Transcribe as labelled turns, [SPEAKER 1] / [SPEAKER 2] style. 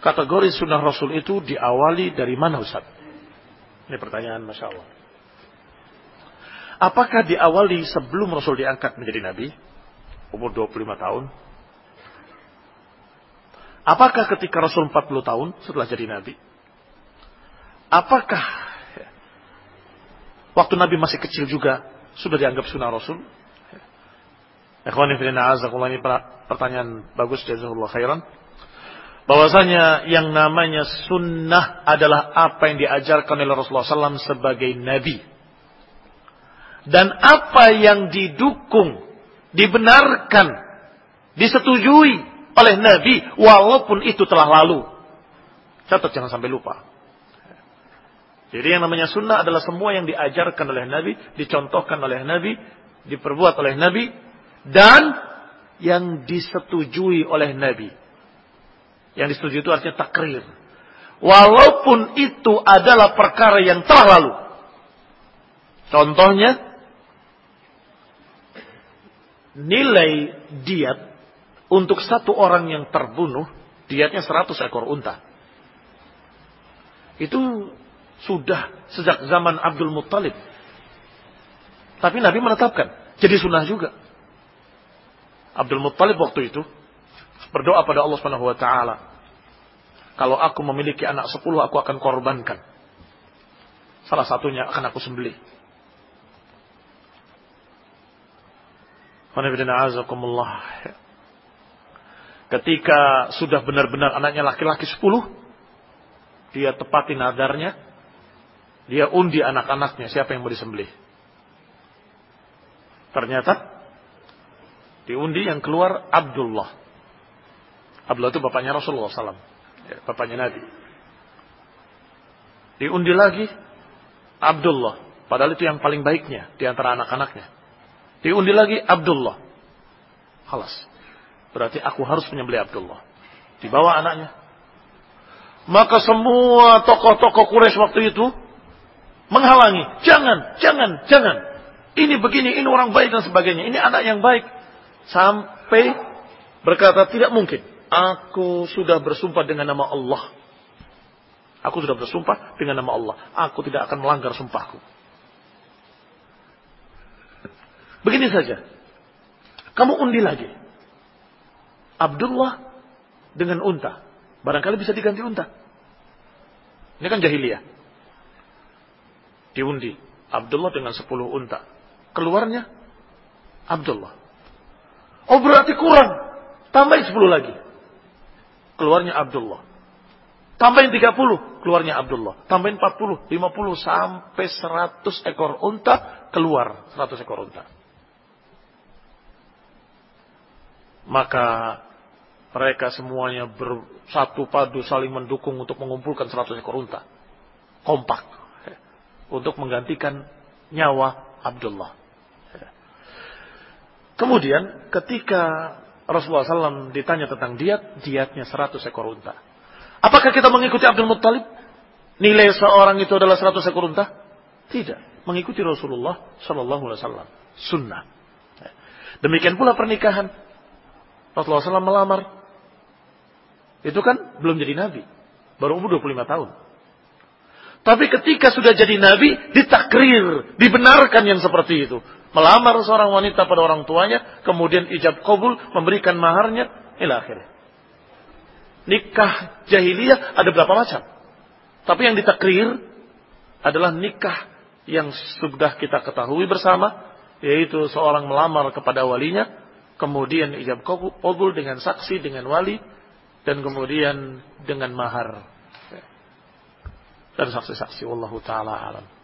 [SPEAKER 1] kategori sunnah Rasul itu diawali dari mana, Ustaz? Ini pertanyaan Masya Allah. Apakah diawali sebelum Rasul diangkat menjadi Nabi? Umur 25 tahun. Apakah ketika Rasul 40 tahun setelah jadi Nabi? Apakah waktu Nabi masih kecil juga sudah dianggap sunnah Rasul? Ikhwani fillah, azakumullah, ini pertanyaan bagus, jazakallahu khairan. Bahwasanya yang namanya sunnah adalah apa yang diajarkan oleh Rasulullah SAW sebagai Nabi. Dan apa yang didukung, dibenarkan, disetujui oleh Nabi, walaupun itu telah lalu. Catat, jangan sampai lupa. Jadi yang namanya sunnah adalah semua yang diajarkan oleh Nabi, dicontohkan oleh Nabi, diperbuat oleh Nabi, dan yang disetujui oleh Nabi. Yang disetujui itu artinya takrir. Walaupun itu adalah perkara yang telah lalu. Contohnya, nilai diat untuk satu orang yang terbunuh, diatnya 100 ekor unta. Itu sudah sejak zaman Abdul Muttalib. Tapi Nabi menetapkan, jadi sunnah juga. Abdul Muttalib waktu itu berdoa pada Allah Subhanahu wa taala, kalau aku memiliki anak 10, aku akan korbankan. Salah satunya akan aku sembelih. Ketika sudah benar-benar anaknya laki-laki 10, dia tepati nadarnya, dia undi anak-anaknya siapa yang mau disembelih. Ternyata diundi yang keluar Abdullah. Abdullah itu bapaknya Rasulullah SAW, bapaknya Nabi. Diundi lagi Abdullah, padahal itu yang paling baiknya di antara anak-anaknya. Diundi lagi Abdullah. Khalas, berarti aku harus menyembelih Abdullah. Dibawa anaknya. Maka semua tokoh-tokoh Quraisy waktu itu menghalangi. Jangan. Ini begini, ini orang baik dan sebagainya. Ini anak yang baik. Sampai berkata, tidak mungkin. Aku sudah bersumpah dengan nama Allah. Aku sudah bersumpah dengan nama Allah. Aku tidak akan melanggar sumpahku. Begini saja. Kamu undi lagi. Abdullah dengan unta. Barangkali bisa diganti unta. Ini kan jahiliyah. Diundi. Abdullah dengan 10 unta. Keluarnya Abdullah. Oh, berarti kurang. Tambahin 10 lagi. Keluarnya Abdullah. Tambahin 30. Keluarnya Abdullah. Tambahin 40, 50, sampai 100 ekor unta. Keluar 100 ekor unta. Maka mereka semuanya bersatu padu saling mendukung untuk mengumpulkan 100 ekor unta. Kompak. Untuk menggantikan nyawa Abdullah. Kemudian ketika Rasulullah SAW ditanya tentang diatnya 100 ekor unta. Apakah kita mengikuti Abdul Muttalib? Nilai seorang itu adalah 100 ekor unta? Tidak. Mengikuti Rasulullah SAW. Sunnah. Demikian pula pernikahan. Rasulullah SAW melamar. Itu kan belum jadi Nabi. Baru umur 25 tahun. Tapi ketika sudah jadi Nabi, ditakrir, dibenarkan yang seperti itu. Melamar seorang wanita pada orang tuanya, kemudian ijab qabul, memberikan maharnya, ila akhirnya. Nikah jahiliyah ada berapa macam. Tapi yang ditakrir adalah nikah yang sudah kita ketahui bersama, yaitu seorang melamar kepada walinya, kemudian ijab qabul dengan saksi, dengan wali, dan kemudian dengan mahar. Dan saksi-saksi, wallahu ta'ala alam.